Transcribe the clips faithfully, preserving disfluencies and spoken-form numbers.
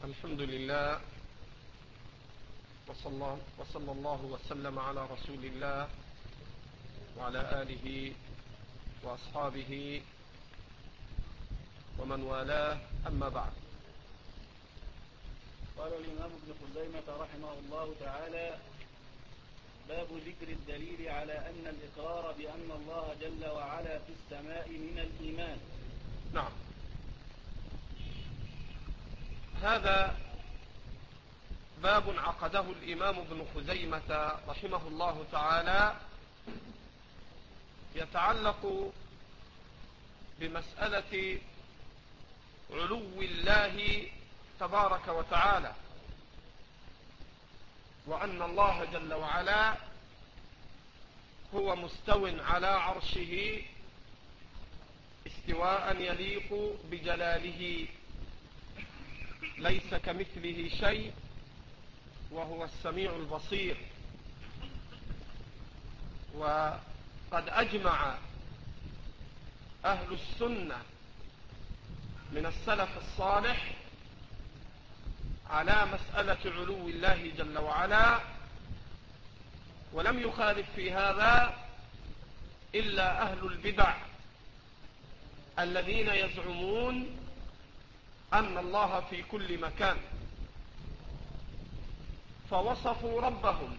الحمد لله، وصلى, وصلى الله وسلم على رسول الله وعلى آله وأصحابه ومن والاه، أما بعد. قال الإمام ابن خزيمة رحمه الله تعالى: باب ذكر الدليل على أن الإقرار بأن الله جل وعلا في السماء من الإيمان. نعم، هذا باب عقده الإمام ابن خزيمة رحمه الله تعالى، يتعلق بمسألة علو الله تبارك وتعالى، وأن الله جل وعلا هو مستو على عرشه استواء يليق بجلاله، ليس كمثله شيء وهو السميع البصير. وقد أجمع أهل السنة من السلف الصالح على مسألة علو الله جل وعلا، ولم يخالف في هذا إلا أهل البدع الذين يزعمون أن الله في كل مكان، فوصفوا ربهم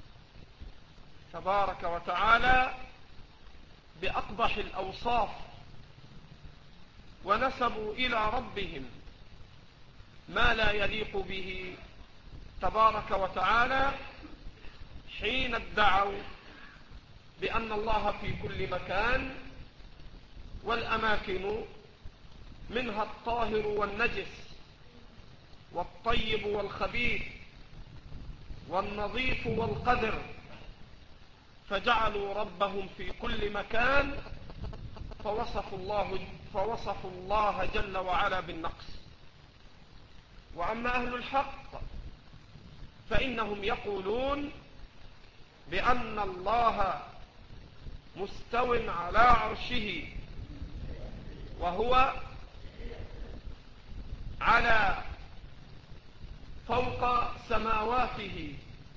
تبارك وتعالى بأقبح الأوصاف، ونسبوا إلى ربهم ما لا يليق به تبارك وتعالى حين ادعوا بأن الله في كل مكان، والأماكن منها الطاهر والنجس والطيب والخبيث والنظيف والقذر، فجعلوا ربهم في كل مكان، فوصفوا الله, فوصفوا الله جل وعلا بالنقص. وأما أهل الحق فإنهم يقولون بأن الله مستو على عرشه، وهو على فوق سماواته،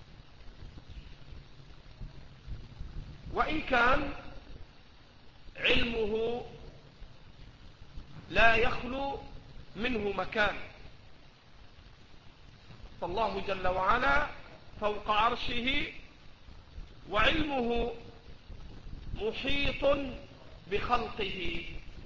وإن كان علمه لا يخلو منه مكان، فالله جل وعلا فوق عرشه وعلمه محيط بخلقه.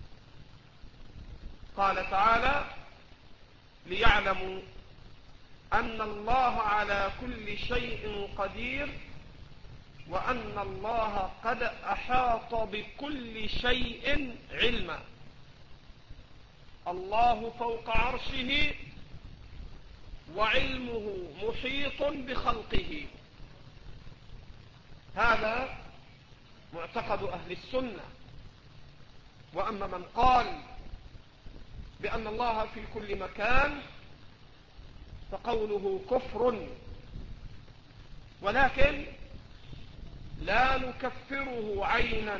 قال تعالى: ليعلموا أن الله على كل شيء قدير وأن الله قد أحاط بكل شيء علما. الله فوق عرشه وعلمه محيط بخلقه، هذا معتقد أهل السنة. وأما من قال بأن الله في كل مكان فقوله كفر، ولكن لا نكفره عينا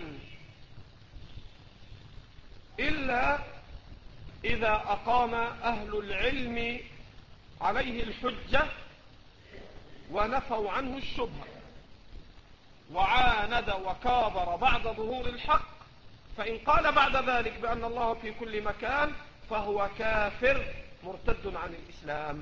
إلا إذا أقام أهل العلم عليه الحجة ونفوا عنه الشبهة، وعاند وكابر بعد ظهور الحق، فإن قال بعد ذلك بأن الله في كل مكان فهو كافر مرتد عن الإسلام.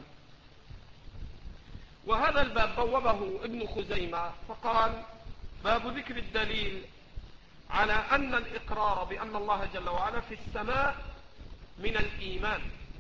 وهذا الباب بوبه ابن خزيمة فقال: باب ذكر الدليل على أن الإقرار بأن الله جل وعلا في السماء من الإيمان،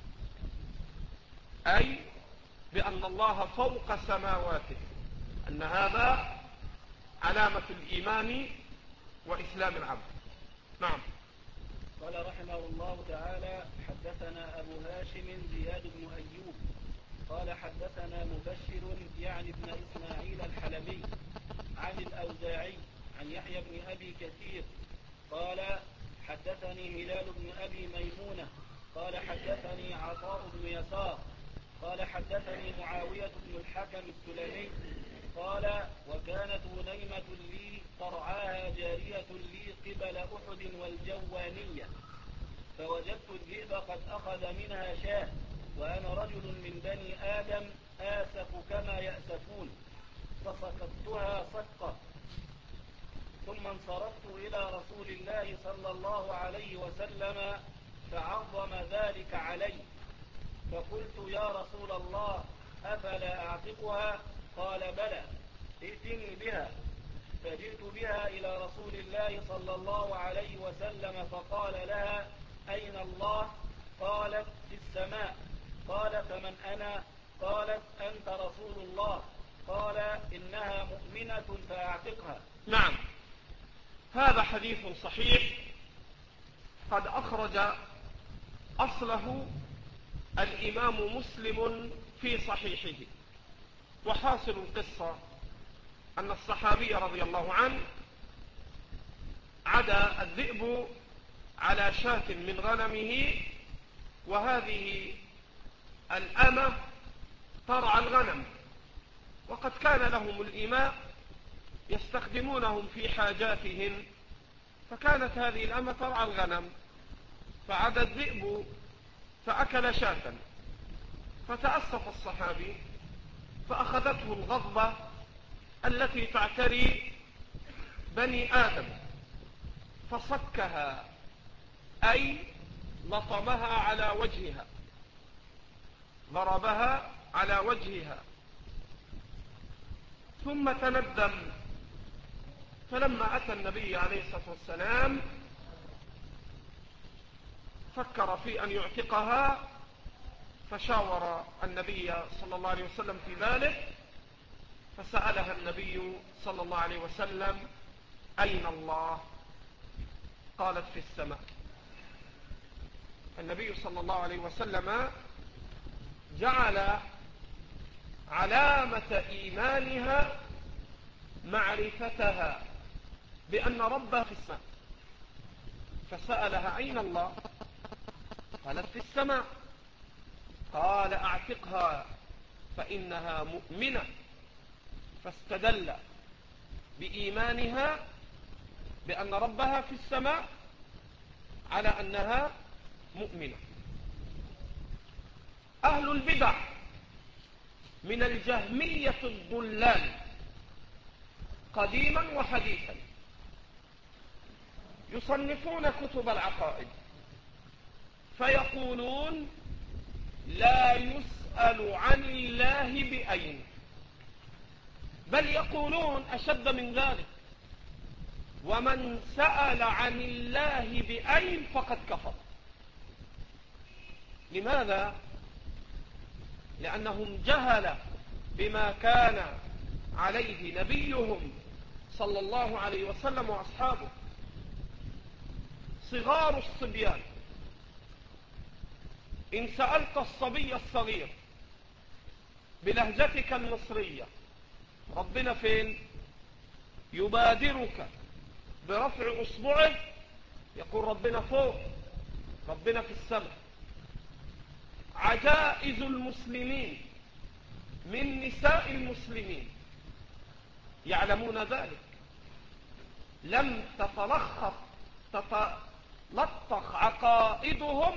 أي بأن الله فوق سماواته، أن هذا علامة الإيمان وإسلام العبد. نعم. قال رحمه الله تعالى: حدثنا أبو هاشم زياد بن أيوب قال حدثنا مبشر يعني ابن إسماعيل الحلبي عن الأوزاعي عن يحيى بن أبي كثير قال حدثني هلال بن أبي ميمونة قال حدثني عطاء بن يسار قال حدثني معاوية بن الحكم السلمي قال: وكانت غنيمة لي ترعاها جارية لي قبل أحد والجوانية، فوجدت الذئب قد أخذ منها شاة، وأنا رجل من بني آدم آسف كما يأسفون، فسقطتها سقة. ثم انصرفت إلى رسول الله صلى الله عليه وسلم فعظم ذلك علي، فقلت يا رسول الله أفلا أعتقها؟ قال بلى، ائتني بها. فجئت بها إلى رسول الله صلى الله عليه وسلم فقال لها أين الله؟ قالت في السماء. قال فمن أنا؟ قالت أنت رسول الله. قال إنها مؤمنة فأعتقها. نعم، هذا حديث صحيح قد أخرج أصله الإمام مسلم في صحيحه. وحاصل القصة أن الصحابي رضي الله عنه عدا الذئب على شاة من غنمه، وهذه الأمة ترعى الغنم، وقد كان لهم الإماء يستخدمونهم في حاجاتهم، فكانت هذه الأمة ترعى الغنم، فعدا الذئب فأكل شاة، فتأسف الصحابي فأخذته الغضبة التي تعتري بني آدم، فصكها أي لطمها على وجهها، ضربها على وجهها، ثم تندم. فلما أتى النبي عليه الصلاة والسلام فكر في أن يعتقها، فشاور النبي صلى الله عليه وسلم في ذلك، فسألها النبي صلى الله عليه وسلم أين الله؟ قالت في السماء. النبي صلى الله عليه وسلم جعل علامة إيمانها معرفتها بأن ربها في السماء، فسألها أين الله؟ قالت في السماء. قال أعتقها فإنها مؤمنة، فاستدل بإيمانها بأن ربها في السماء على أنها مؤمنة. أهل البدع من الجهمية الضلال قديما وحديثا يصنفون كتب العقائد فيقولون لا يسأل عن الله بأين، بل يقولون أشد من ذلك: ومن سأل عن الله بأين فقد كفر. لماذا؟ لأنهم جهل بما كان عليه نبيهم صلى الله عليه وسلم وأصحابه. صغار الصبيان، إن سألت الصبي الصغير بلهجتك المصرية ربنا فين، يبادرك برفع أصبعه يقول ربنا فوق، ربنا في السماء. عجائز المسلمين من نساء المسلمين يعلمون ذلك، لم تتلخص تتلطخ عقائدهم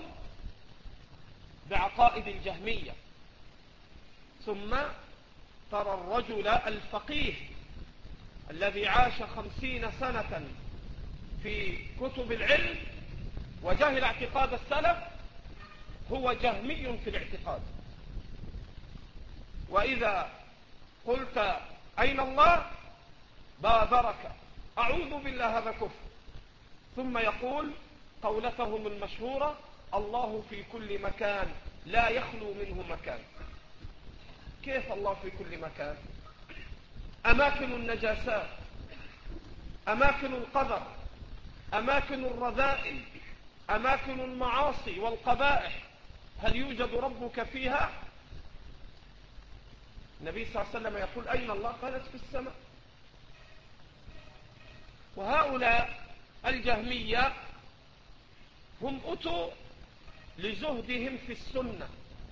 بعقائد الجهمية. ثم ترى الرجل الفقيه الذي عاش خمسين سنة في كتب العلم وجهل اعتقاد السلف هو جهمي في الاعتقاد. وإذا قلت أين الله بادرك أعوذ بالله هذا كفر، ثم يقول قولتهم المشهورة: الله في كل مكان لا يخلو منه مكان. كيف الله في كل مكان؟ أماكن النجاسات، أماكن القدر، أماكن الرذائل، أماكن المعاصي والقبائح، هل يوجد ربك فيها؟ النبي صلى الله عليه وسلم يقول أين الله؟ قالت في السماء. وهؤلاء الجهمية هم أتوا لزهدهم في السنة،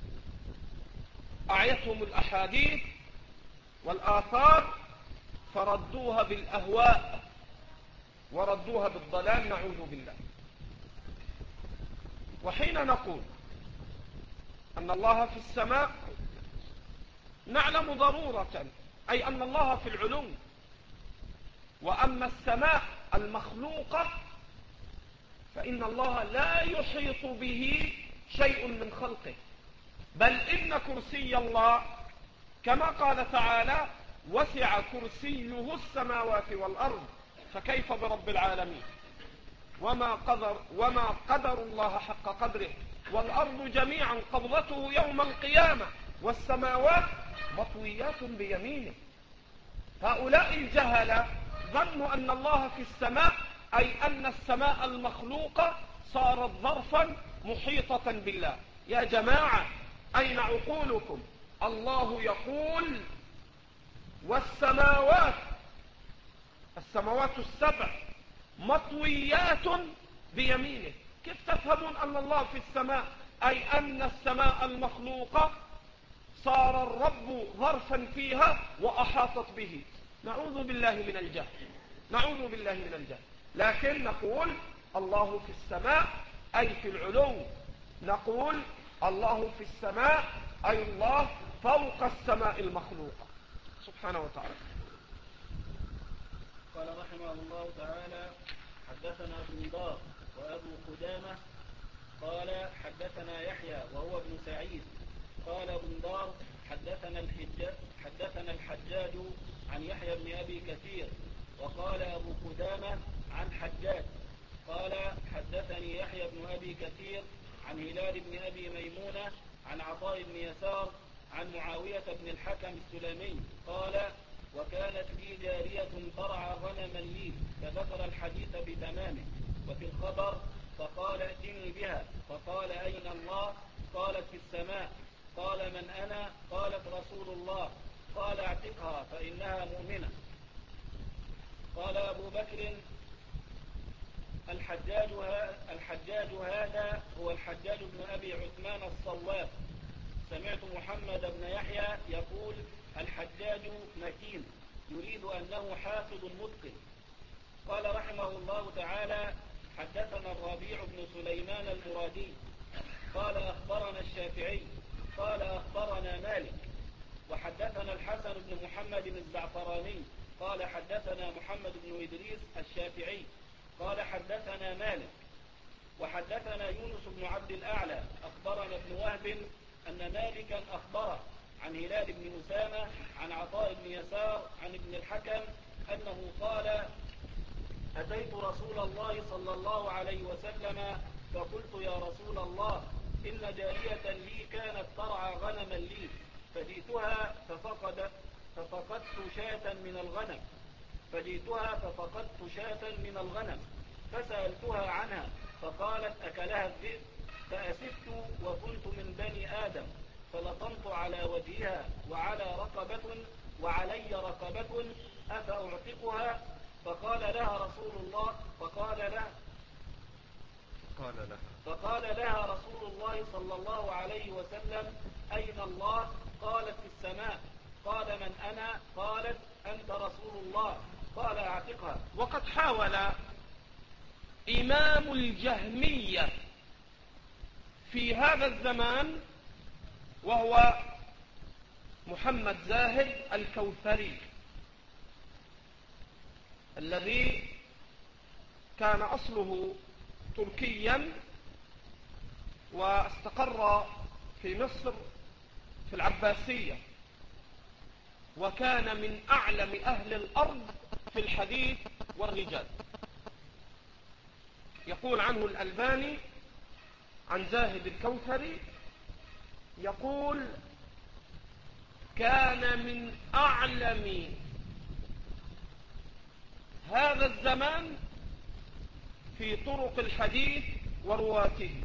أعيتهم الأحاديث والآثار فردوها بالأهواء وردوها بالضلال، نعوذ بالله. وحين نقول أن الله في السماء نعلم ضرورة، أي أن الله في العلو. وأما السماء المخلوقة فإن الله لا يحيط به شيء من خلقه، بل إن كرسي الله كما قال تعالى وسع كرسيه السماوات والأرض فكيف برب العالمين. وما قدر, وما قدر الله حق قدره، والأرض جميعا قبضته يوم القيامة والسماوات مطويات بيمينه. هؤلاء الجهلة ظنوا أن الله في السماء، أي أن السماء المخلوقة صارت ظرفا محيطة بالله. يا جماعة أين عقولكم؟ الله يقول والسماوات السماوات السبع مطويات بيمينه. كيف تفهمون أن الله في السماء، أي أن السماء المخلوقة صار الرب ظرفا فيها وأحاطت به؟ نعوذ بالله من الجهل، نعوذ بالله من الجهل. لكن نقول الله في السماء أي في العلو، نقول الله في السماء أي الله فوق السماء المخلوقة سبحانه وتعالى. قال رحمه الله تعالى: حدثنا بندار وأبو قدامة قال حدثنا يحيى وهو ابن سعيد قال بندار حدثنا الحجاج حدثنا الحجاج عن يحيى بن أبي كثير. وقال أبو قدامة عن حجاج قال حدثني يحيى بن أبي كثير عن هلال بن أبي ميمونة عن عطاء بن يسار عن معاوية بن الحكم السلمي قال: وكانت لي جارية ترعى غنما لي، فذكر الحديث بتمامه. وفي الخبر: فقال ائتني بها، فقال أين الله؟ قالت في السماء. قال من أنا؟ قالت رسول الله. قال اعتقها فإنها مؤمنة. قال أبو بكر: الحجاج, الحجاج هذا هو الحجاج بن أبي عثمان الصواف. سمعت محمد بن يحيى يقول: الحجاج مكين، يريد أنه حافظ متقن. قال رحمه الله تعالى: حدثنا الربيع بن سليمان المرادي قال أخبرنا الشافعي قال أخبرنا مالك. وحدثنا الحسن بن محمد بن الزعفراني قال حدثنا محمد بن إدريس الشافعي قال حدثنا مالك. وحدثنا يونس بن عبد الأعلى أخبرنا ابن وهب أن مالكا أخبره عن هلال بن أسامة عن عطاء بن يسار عن ابن الحكم أنه قال: أتيت رسول الله صلى الله عليه وسلم فقلت: يا رسول الله، إن جارية لي كانت ترعى غنما لي، فجئتها ففقد ففقدت شاة من الغنم فجئتها ففقدت شاة من الغنم فسألتها عنها فقالت: أكلها الذئب. فأسفت وكنت من بني آدم، فلطمت على وجهها وعلى رقبة وعلي رقبة، أفأعتقها؟ فقال لها رسول الله فقال لها قال لها فقال لها رسول الله صلى الله عليه وسلم: أين الله؟ قالت: في السماء. قال: من أنا؟ قالت: أنت رسول الله. قال: اعتقها. وقد حاول إمام الجهمية في هذا الزمان وهو محمد زاهد الكوثري الذي كان أصله تركيا واستقر في مصر في العباسية، وكان من أعلم أهل الأرض في الحديث والرجال. يقول عنه الألباني عن زاهد الكوثري، يقول: كان من أعلم هذا الزمان في طرق الحديث ورواته.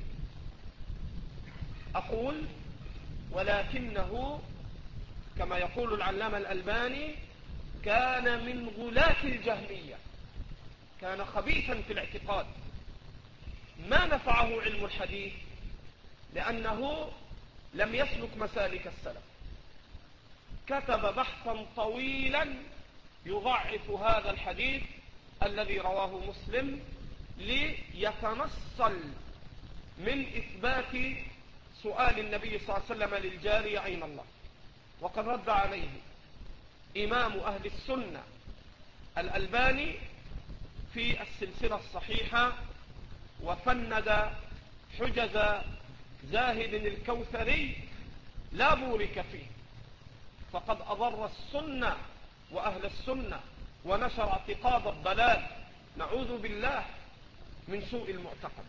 أقول: ولكنه كما يقول العلامة الألباني كان من غلاة الجهمية، كان خبيثا في الاعتقاد، ما نفعه علم الحديث لأنه لم يسلك مسالك السلف. كتب بحثا طويلا يضعف هذا الحديث الذي رواه مسلم ليتنصل من إثبات سؤال النبي صلى الله عليه وسلم للجارية أين الله، وقد رد عليه إمام أهل السنة الألباني في السلسلة الصحيحة، وفند حجز زاهد الكوثري لا بورك فيه، فقد أضر السنة وأهل السنة ونشر اعتقاد الضلال، نعوذ بالله من سوء المعتقد.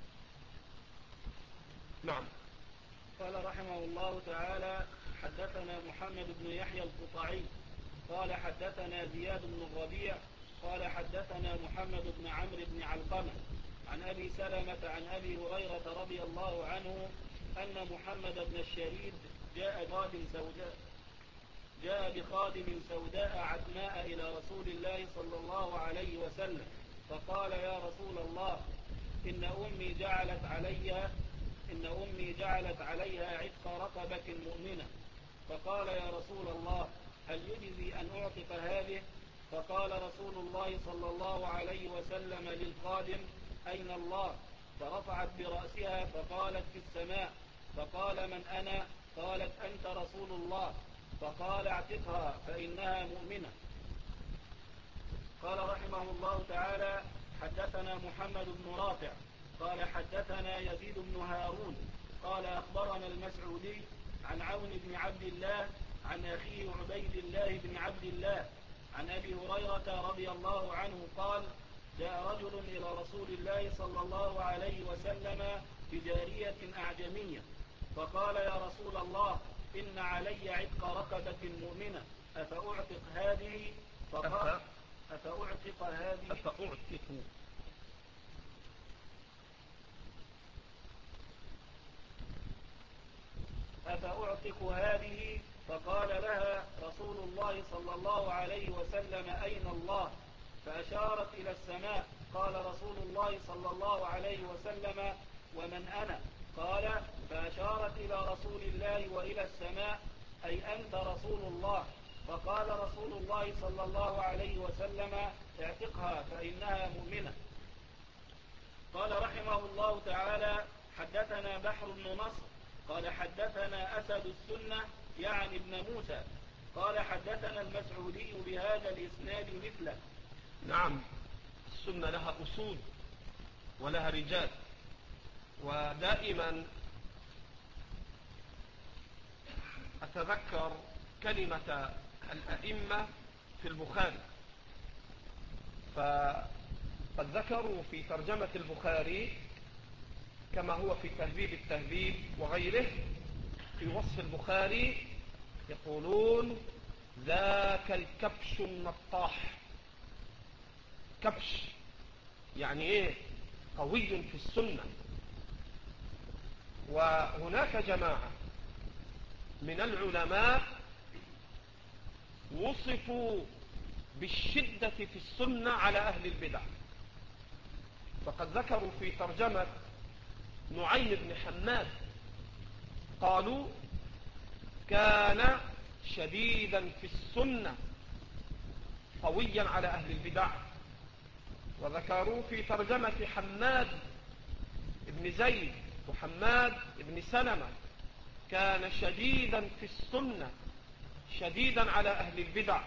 نعم. قال رحمه الله تعالى: حدثنا محمد بن يحيى القطعي قال حدثنا زياد بن الربيع قال حدثنا محمد بن عمرو بن علقمة عن أبي سلمة عن أبي هريرة رضي الله عنه أن محمد بن الشريد جاء بخادم سوداء جاء بخادم سوداء عتماء إلى رسول الله صلى الله عليه وسلم، فقال: يا رسول الله، إن أمي جعلت علي إن أمي جعلت عليها عتق رقبة مؤمنة. فقال: يا رسول الله، هل يجزي أن أعتق هذه؟ فقال رسول الله صلى الله عليه وسلم للخادم: أين الله؟ فرفعت برأسها فقالت: في السماء. فقال: من أنا؟ قالت: أنت رسول الله. فقال: اعتقها فإنها مؤمنة. قال رحمه الله تعالى: حدثنا محمد بن رافع قال حدثنا يزيد بن هارون قال أخبرنا المسعودي عن عون بن عبد الله عن أخيه عبيد الله بن عبد الله عن أبي هريرة رضي الله عنه قال: جاء رجل إلى رسول الله صلى الله عليه وسلم بجارية أعجمية، فقال: يا رسول الله، إن علي عتق رقبة مؤمنة، أفأعتق هذه؟ فقال: أفأعتق هذه أفأعتق أفأعتق هذه؟ فقال لها رسول الله صلى الله عليه وسلم: أين الله؟ فأشارت إلى السماء. قال رسول الله صلى الله عليه وسلم: ومن أنا؟ قال: فأشارت إلى رسول الله وإلى السماء، أي أنت رسول الله. فقال رسول الله صلى الله عليه وسلم: اعتقها فإنها مؤمنة. قال رحمه الله تعالى: حدثنا بحر بن نصر قال حدثنا أسد السنة يعني ابن موسى قال حدثنا المسعودي بهذا الإسناد مثله. نعم، السنة لها أصول ولها رجال، ودائما أتذكر كلمة الأئمة في البخاري، فقد ذكروا في ترجمة البخاري كما هو في تهذيب التهذيب وغيره في وصف البخاري، يقولون: ذاك الكبش النطاح. كبش يعني ايه؟ قوي في السنة. وهناك جماعة من العلماء وصفوا بالشدة في السنة على أهل البدع، فقد ذكروا في ترجمة نعيم بن حماد قالوا: كان شديدا في السنة قويا على أهل البدع. وذكروا في ترجمة حماد بن زيد وحماد بن سلمة: كان شديدا في السنة شديدا على أهل البدع.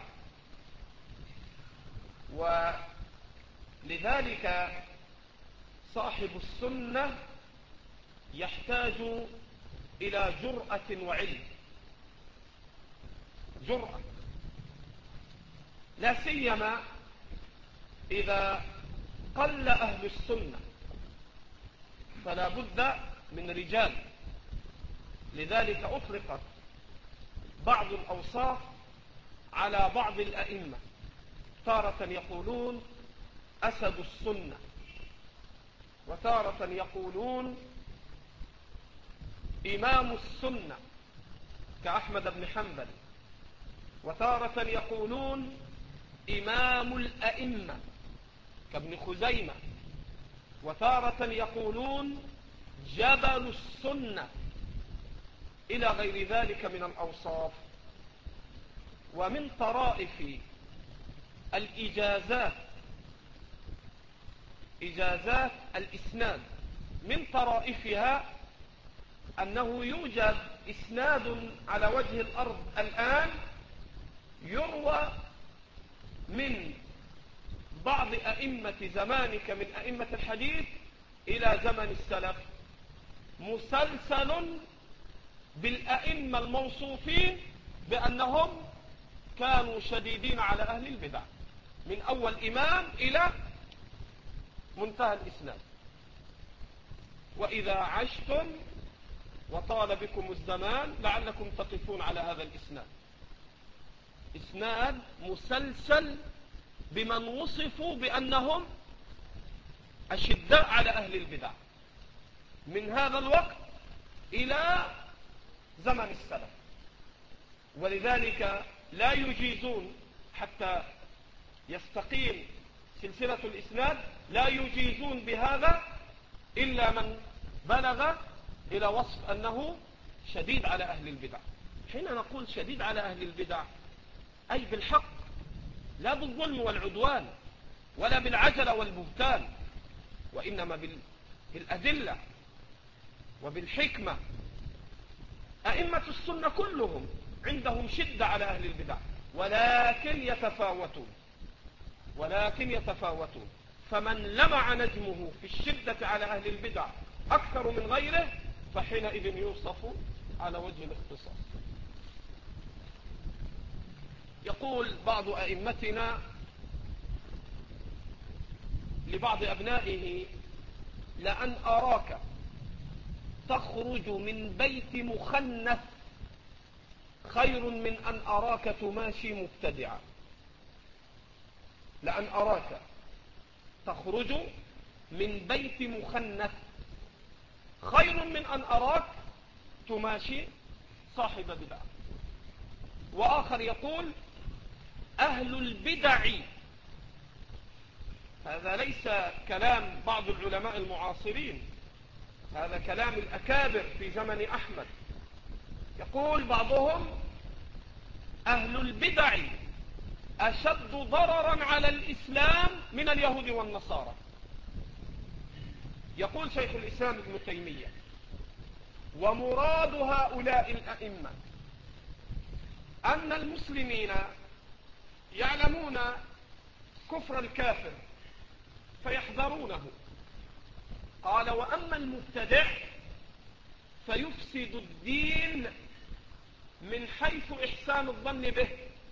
ولذلك صاحب السنة يحتاج إلى جرأة وعلم، جرأة لا سيما إذا قل أهل السنة، فلا بد من رجال. لذلك أطلقت بعض الأوصاف على بعض الأئمة، تارة يقولون أسد السنة، وتارة يقولون إمام السنة كأحمد بن حنبل، وتارة يقولون إمام الأئمة كابن خزيمة، وتارة يقولون جبل السنة، إلى غير ذلك من الأوصاف. ومن طرائف الإجازات إجازات الإسناد، من طرائفها أنه يوجد إسناد على وجه الأرض الآن يروى من بعض أئمة زمانك من أئمة الحديث إلى زمن السلف مسلسل بالأئمة الموصوفين بأنهم كانوا شديدين على أهل البدع من أول إمام إلى منتهى الإسناد. وإذا عشتم وطال بكم الزمان لعلكم تقفون على هذا الإسناد، إسناد مسلسل بمن وصفوا بأنهم أشداء على أهل البدع من هذا الوقت إلى زمن السلف. ولذلك لا يجيزون حتى يستقيم سلسلة الإسناد، لا يجيزون بهذا إلا من بلغ إلى وصف أنه شديد على أهل البدع. حين نقول شديد على أهل البدع أي بالحق، لا بالظلم والعدوان ولا بالعجلة والبهتان، وإنما بالأدلة وبالحكمة. أئمة السنة كلهم عندهم شدة على أهل البدع، ولكن يتفاوتون ولكن يتفاوتون فمن لمع نجمه في الشدة على أهل البدع أكثر من غيره فحينئذ يوصف على وجه الاختصاص. يقول بعض أئمتنا لبعض أبنائه: لأن أراك تخرج من بيت مخنث خير من أن أراك تماشي مبتدعا. لأن أراك تخرج من بيت مخنث خير من أن أراك تماشي صاحب بدع. وآخر يقول: أهل البدع، هذا ليس كلام بعض العلماء المعاصرين، هذا كلام الأكابر في زمن أحمد. يقول بعضهم: أهل البدع أشد ضررا على الإسلام من اليهود والنصارى. يقول شيخ الإسلام ابن تيمية: ومراد هؤلاء الأئمة أن المسلمين يعلمون كفر الكافر فيحذرونه. قال: وأما المبتدع فيفسد الدين من حيث إحسان الظن به.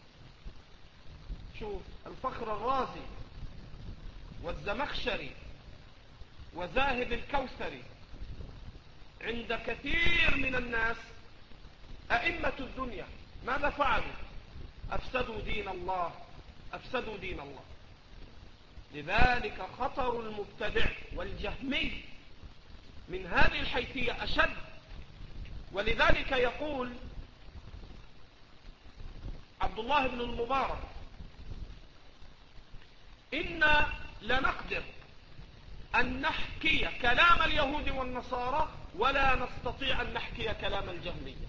شوف الفخر الرازي والزمخشري وذاهب الكوثري عند كثير من الناس أئمة الدنيا ماذا فعلوا؟ أفسدوا دين الله أفسدوا دين الله. لذلك خطر المبتدع والجهمي من هذه الحيثية أشد. ولذلك يقول عبد الله بن المبارك: إنا لنقدر أن نحكي كلام اليهود والنصارى ولا نستطيع أن نحكي كلام الجهمية.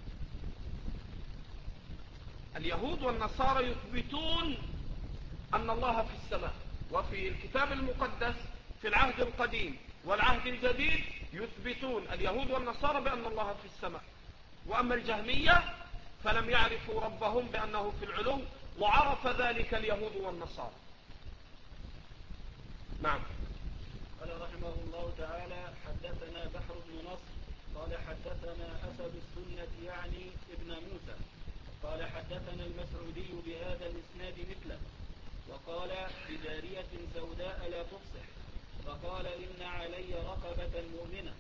اليهود والنصارى يثبتون أن الله في السماء، وفي الكتاب المقدس في العهد القديم والعهد الجديد يثبتون اليهود والنصارى بأن الله في السماء. وأما الجهمية فلم يعرفوا ربهم بأنه في العلو، وعرف ذلك اليهود والنصارى. نعم. قال رحمه الله تعالى: حدثنا بحر بن نصر قال حدثنا أسد السنة يعني ابن موسى قال حدثنا المسعودي بهذا الإسناد مثله، وقال: بجارية سوداء لا تفصح، فقال: إن علي رقبة مؤمنة.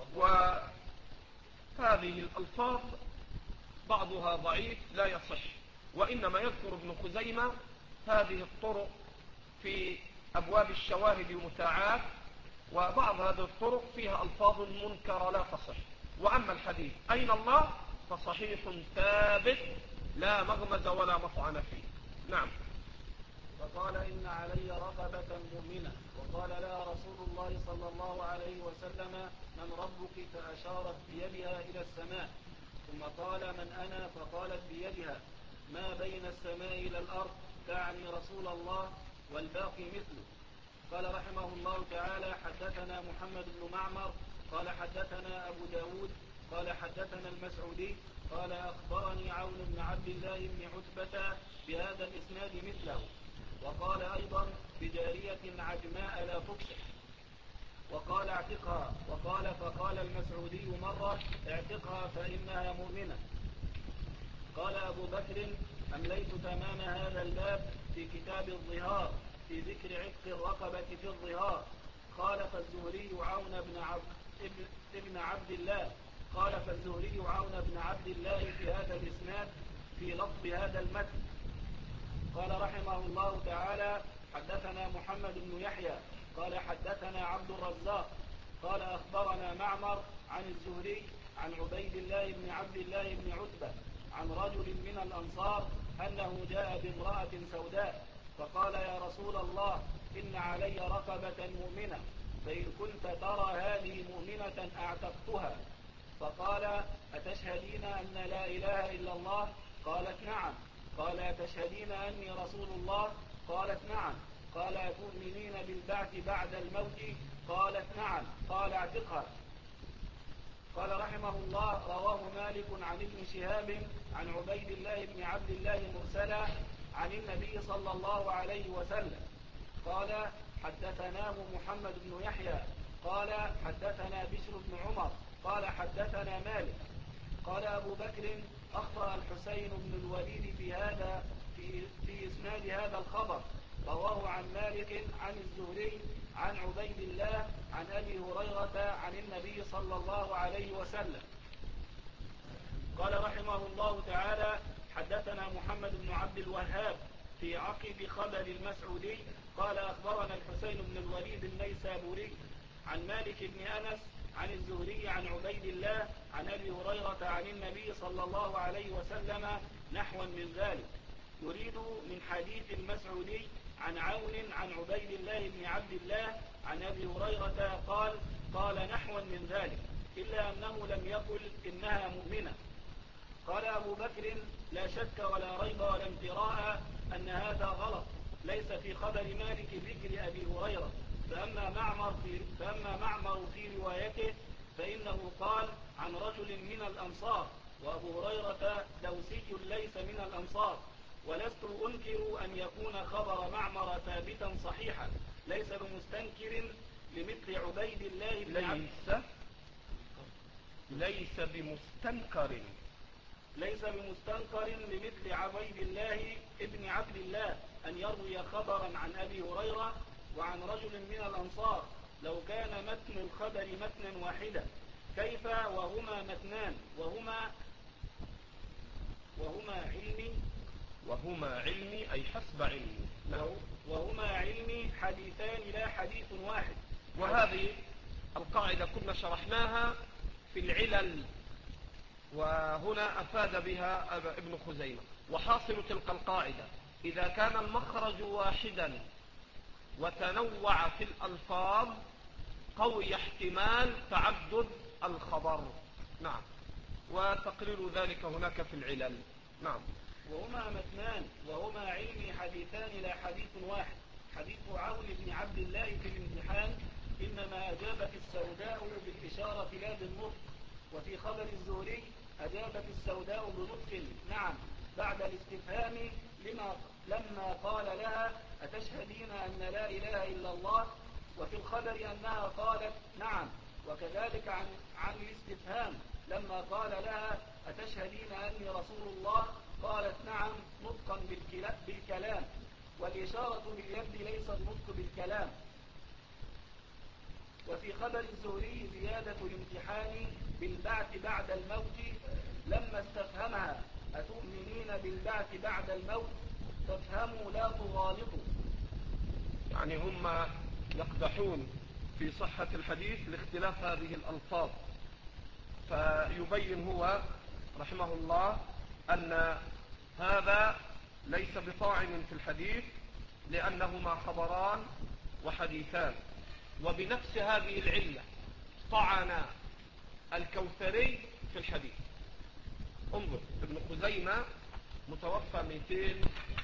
وهذه الألفاظ بعضها ضعيف لا يصح، وإنما يذكر ابن خزيمة هذه الطرق في أبواب الشواهد المتاعات، وبعض هذه الطرق فيها ألفاظ منكرة لا تصح. وأما الحديث أين الله فصحيح ثابت لا مغمز ولا مطعن فيه. نعم. فقال: إن علي رقبة مؤمنة. وقال لها رسول الله صلى الله عليه وسلم: من ربك؟ فأشارت بيدها إلى السماء، ثم قال: من أنا؟ فقالت بيدها: ما بين السماء إلى الأرض، تعني رسول الله، والباقي مثله. قال رحمه الله تعالى: حدثنا محمد بن معمر قال حدثنا أبو داود قال حدثنا المسعودي قال أخبرني عون بن عبد الله بن عتبة بهذا الإسناد مثله، وقال أيضا بجارية عجماء لا تفصح، وقال اعتقها، وقال فقال المسعودي مرة اعتقها فإنها مؤمنة. قال أبو بكر أمليت تمام هذا الباب في كتاب الظهار في ذكر عتق الرقبة في الظهار. خالف الزهري عون بن عبد, ابن عبد الله قال فالزهري عون بن عبد الله في هذا الإسناد في لفظ هذا المتن. قال رحمه الله تعالى حدثنا محمد بن يحيى قال حدثنا عبد الرزاق قال أخبرنا معمر عن الزهري عن عبيد الله بن عبد الله بن عتبة عن رجل من الأنصار أنه جاء بامرأة سوداء فقال يا رسول الله إن علي رقبة مؤمنة فإن كنت ترى هذه مؤمنة أعتقتها. فقال أتشهدين أن لا إله إلا الله؟ قالت نعم. قال أتشهدين أني رسول الله؟ قالت نعم. قال أتؤمنين بالبعث بعد الموت؟ قالت نعم. قال اعتقها. قال رحمه الله رواه مالك عن ابن شهاب عن عبيد الله بن عبد الله مرسلا عن النبي صلى الله عليه وسلم قال حدثناه محمد بن يحيى قال حدثنا بشر بن عمر قال حدثنا مالك قال أبو بكر أخطأ الحسين بن الوليد في هذا في, في إسناد هذا الخبر، رواه عن مالك عن الزهري عن عبيد الله عن أبي هريرة عن النبي صلى الله عليه وسلم. قال رحمه الله تعالى حدثنا محمد بن عبد الوهاب في عقب خبر المسعودي قال أخبرنا الحسين بن الوليد النيسابوري عن مالك بن أنس عن الزهري عن عبيد الله عن أبي هريرة عن النبي صلى الله عليه وسلم نحوا من ذلك، يريد من حديث المسعودي عن عون عن عبيد الله بن عبد الله عن أبي هريرة قال قال نحوا من ذلك إلا أنه لم يقل إنها مؤمنة. قال أبو بكر لا شك ولا ريب ولا امتراء أن هذا غلط، ليس في خبر مالك ذكر أبي هريرة، فأما معمر في, فأما معمر في روايته فإنه قال عن رجل من الأنصار، وأبو هريرة دوسي ليس من الأنصار، ولست أنكر أن يكون خبر معمر ثابتا صحيحا، ليس بمستنكر لمثل عبيد الله بن عبد ليس ليس بمستنكر ليس بمستنكر لمثل عبيد الله ابن عبد الله أن يروي خبرا عن أبي هريرة وعن رجل من الأنصار، لو كان متن الخبر متنا واحدا كيف وهما متنان وهما وهما علمي وهما علمي أي حسب علمي نعم. وهما علمي حديثان لا حديث واحد. وهذه القاعدة كنا شرحناها في العلل، وهنا أفاد بها ابن خزيمة. وحاصل تلك القاعدة إذا كان المخرج واحدا وتنوع في الألفاظ قوي احتمال تعدد الخبر. نعم، وتقرير ذلك هناك في العلل. نعم. وهما متنان وهما علمي حديثان لا حديث واحد. حديث عون بن عبد الله في الامتحان إنما أجابت السوداء بالإشارة لا بالنطق، وفي خبر الزهري أجابت السوداء بنطق نعم بعد الاستفهام لما لما قال لها أتشهدين أن لا إله إلا الله، وفي الخبر أنها قالت نعم، وكذلك عن عن الاستفهام لما قال لها أتشهدين أني رسول الله قالت نعم نطقا بالكلام، والإشارة باليد ليس النطق بالكلام. وفي خبر الزهري زيادة الامتحان بالبعث بعد الموت لما استفهمها أتؤمنين بالبعث بعد الموت تفهموا لا تغالطوا، يعني هم يقدحون في صحة الحديث لاختلاف هذه الألفاظ، فيبين هو رحمه الله أن هذا ليس بطاعن في الحديث لأنهما خبران وحديثان. وبنفس هذه العلة طعن الكوثري في الحديث. انظر ابن خزيمة متوفى مئتين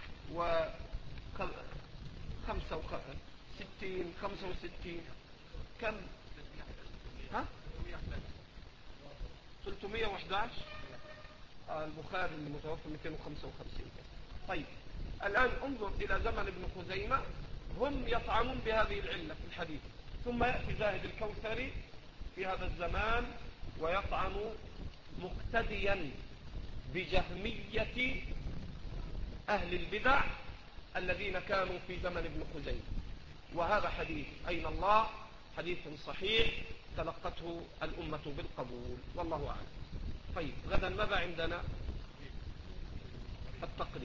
وخمسة وستين خمسة وستين كم ها ثلاثمائة وأحد عشر البخاري المتوفى مئتين وخمسة وخمسين. طيب الآن انظر إلى زمن ابن خزيمة، هم يطعنون بهذه العلة في الحديث، ثم يأتي زاهد الكوثري في هذا الزمان ويطعن مقتديا بجهمية أهل البدع الذين كانوا في زمن ابن خزيمة. وهذا حديث أين الله حديث صحيح تلقته الأمة بالقبول، والله أعلم. طيب غدا ماذا عندنا؟ التقريب.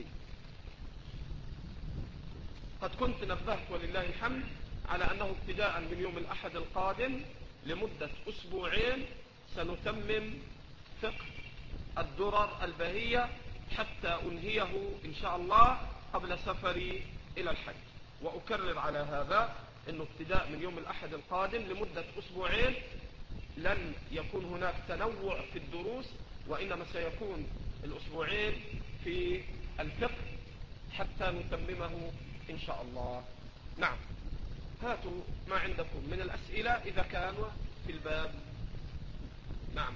قد كنت نبهت ولله الحمد على أنه ابتداء من يوم الأحد القادم لمدة أسبوعين سنتمم فقه الدرر البهية حتى أنهيه إن شاء الله قبل سفري إلى الحج. وأكرر على هذا أنه ابتداء من يوم الأحد القادم لمدة أسبوعين لن يكون هناك تنوع في الدروس، وإنما سيكون الأسبوعين في الفقه حتى نتممه إن شاء الله. نعم، هاتوا ما عندكم من الأسئلة إذا كانوا في الباب. نعم.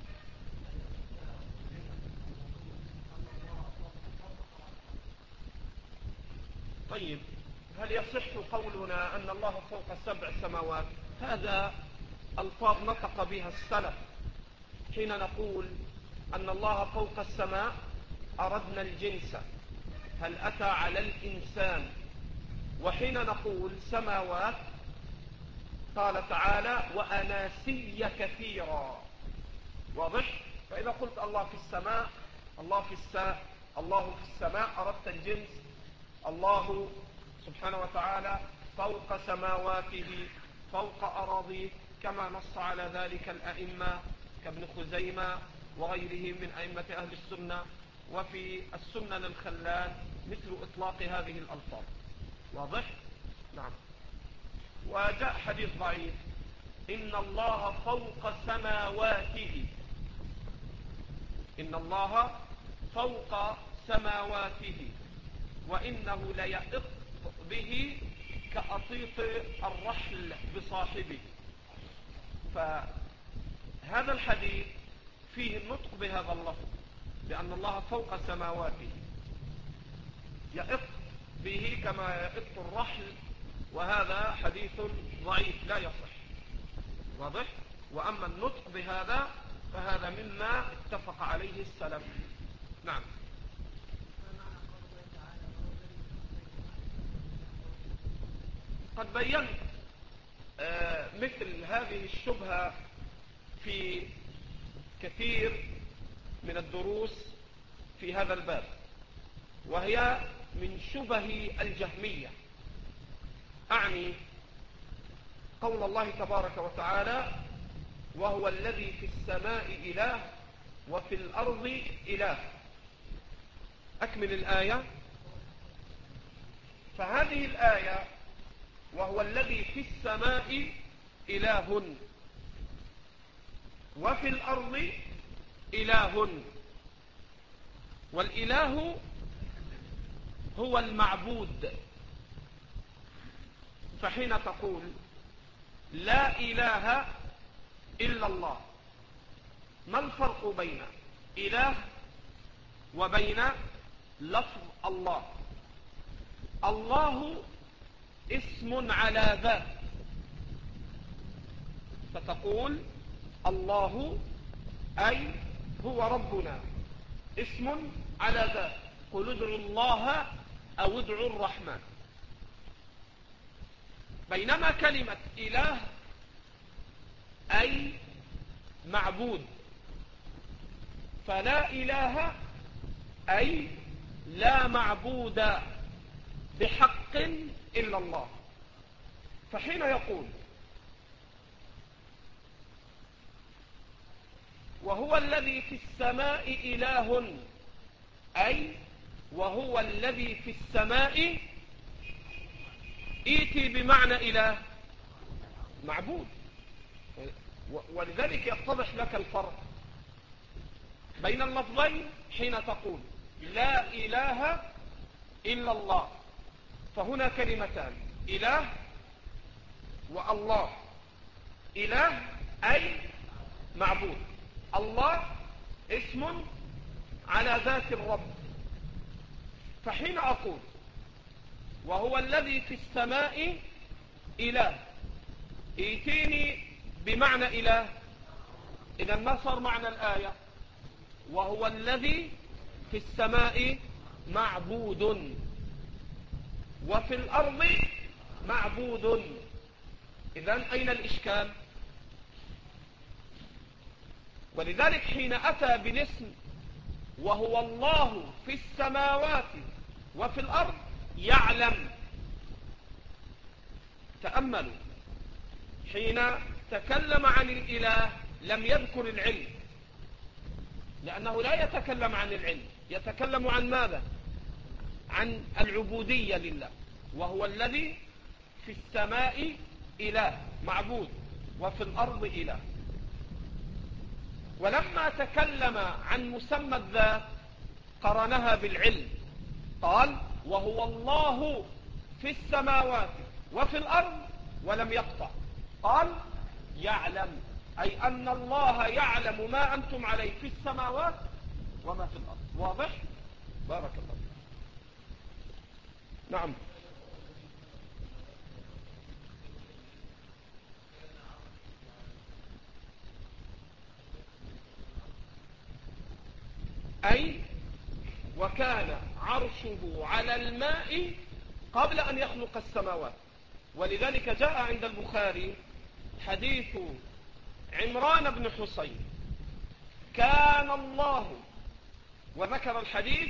طيب هل يصح قولنا أن الله فوق سبع سماوات؟ هذا ألفاظ نطق بها السلف. حين نقول أن الله فوق السماء أردنا الجنس، هل أتى على الإنسان. وحين نقول سماوات قال تعالى وأناسي كثيرا، واضح؟ فإذا قلت الله في السماء، الله في السماء، الله في السماء أردت الجنس. الله سبحانه وتعالى فوق سماواته فوق أراضيه، كما نص على ذلك الأئمة كابن خزيمة وغيرهم من أئمة أهل السنة، وفي السنن الخلال مثل إطلاق هذه الألفاظ، واضح؟ نعم. وجاء حديث ضعيف إن الله فوق سماواته، إن الله فوق سماواته وإنه ليئط به كأطيط الرحل بصاحبه. فهذا الحديث فيه النطق بهذا اللفظ بأن الله فوق سماواته، يئط به كما يئط الرحل، وهذا حديث ضعيف لا يصح، واضح؟ وأما النطق بهذا فهذا مما اتفق عليه السلف. نعم. قد بينت آه مثل هذه الشبهة في كثير من الدروس في هذا الباب، وهي من شبه الجهمية. أعني قول الله تبارك وتعالى وهو الذي في السماء إله وفي الأرض إله. أكمل الآية. فهذه الآية وهو الذي في السماء إله وفي الأرض إله، والإله هو المعبود. فحين تقول لا إله إلا الله، ما الفرق بين إله وبين لفظ الله؟ الله اسم على ذات، فتقول الله أي هو ربنا، اسم على ذات. قل ادعوا الله أو ادعوا الرحمن. بينما كلمة إله أي معبود، فلا إله أي لا معبود بحق إلا الله. فحين يقول وهو الذي في السماء إله، أي وهو الذي في السماء، إيتي بمعنى إله معبود. ولذلك يتضح لك الفرق بين اللفظين. حين تقول لا إله إلا الله، فهنا كلمتان، إله والله. إله أي معبود، الله اسم على ذات الرب. فحين أقول وهو الذي في السماء إله، ائتيني بمعنى إله، إذا ما صار معنى الآية؟ وهو الذي في السماء معبود وفي الأرض معبود. إذن أين الإشكال؟ ولذلك حين أتى بالاسم وهو الله في السماوات وفي الأرض يعلم، تأملوا، حين تكلم عن الإله لم يذكر العلم، لأنه لا يتكلم عن العلم، يتكلم عن ماذا؟ عن العبودية لله. وهو الذي في السماء إله معبود وفي الأرض إله. ولما تكلم عن مسمى الذات قرنها بالعلم، قال وهو الله في السماوات وفي الأرض، ولم يقطع، قال يعلم، أي أن الله يعلم ما أنتم عليه في السماوات وما في الأرض. واضح؟ بارك الله. نعم. أي وكان عرشه على الماء قبل أن يخلق السماوات. ولذلك جاء عند البخاري حديث عمران بن حسين كان الله، وذكر الحديث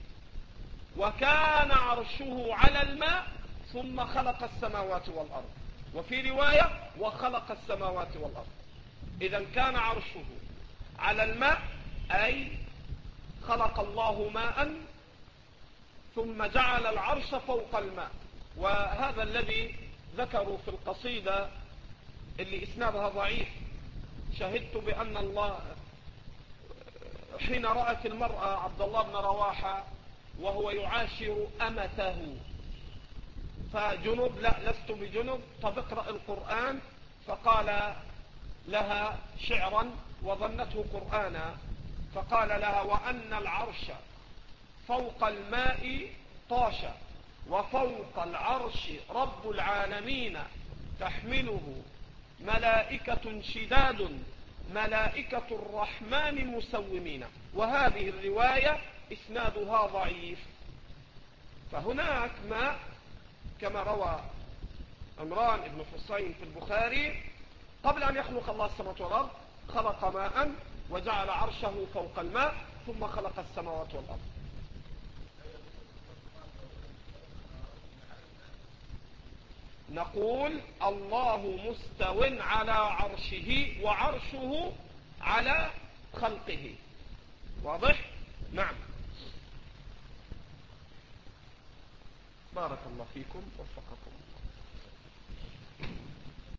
وكان عرشه على الماء ثم خلق السماوات والأرض، وفي رواية وخلق السماوات والأرض. إذا كان عرشه على الماء أي خلق الله ماء ثم جعل العرش فوق الماء. وهذا الذي ذكروا في القصيدة اللي إسنادها ضعيف: شهدت بأن الله حين رأت المرأة عبد الله بن رواحة وهو يعاشر أمته فجنب، لا لست بجنب، طب اقرأ القرآن، فقال لها شعرا وظنته قرآنا، فقال لها وأن العرش فوق الماء طاشا وفوق العرش رب العالمين تحمله ملائكة شداد ملائكة الرحمن مسومين. وهذه الرواية إسنادها ضعيف. فهناك ماء كما روى عمران بن حسين في البخاري قبل أن يخلق الله السماوات والأرض خلق ماء وجعل عرشه فوق الماء ثم خلق السماوات والأرض. نقول الله مستو على عرشه وعرشه على خلقه. واضح؟ نعم. بارك الله فيكم وفقكم.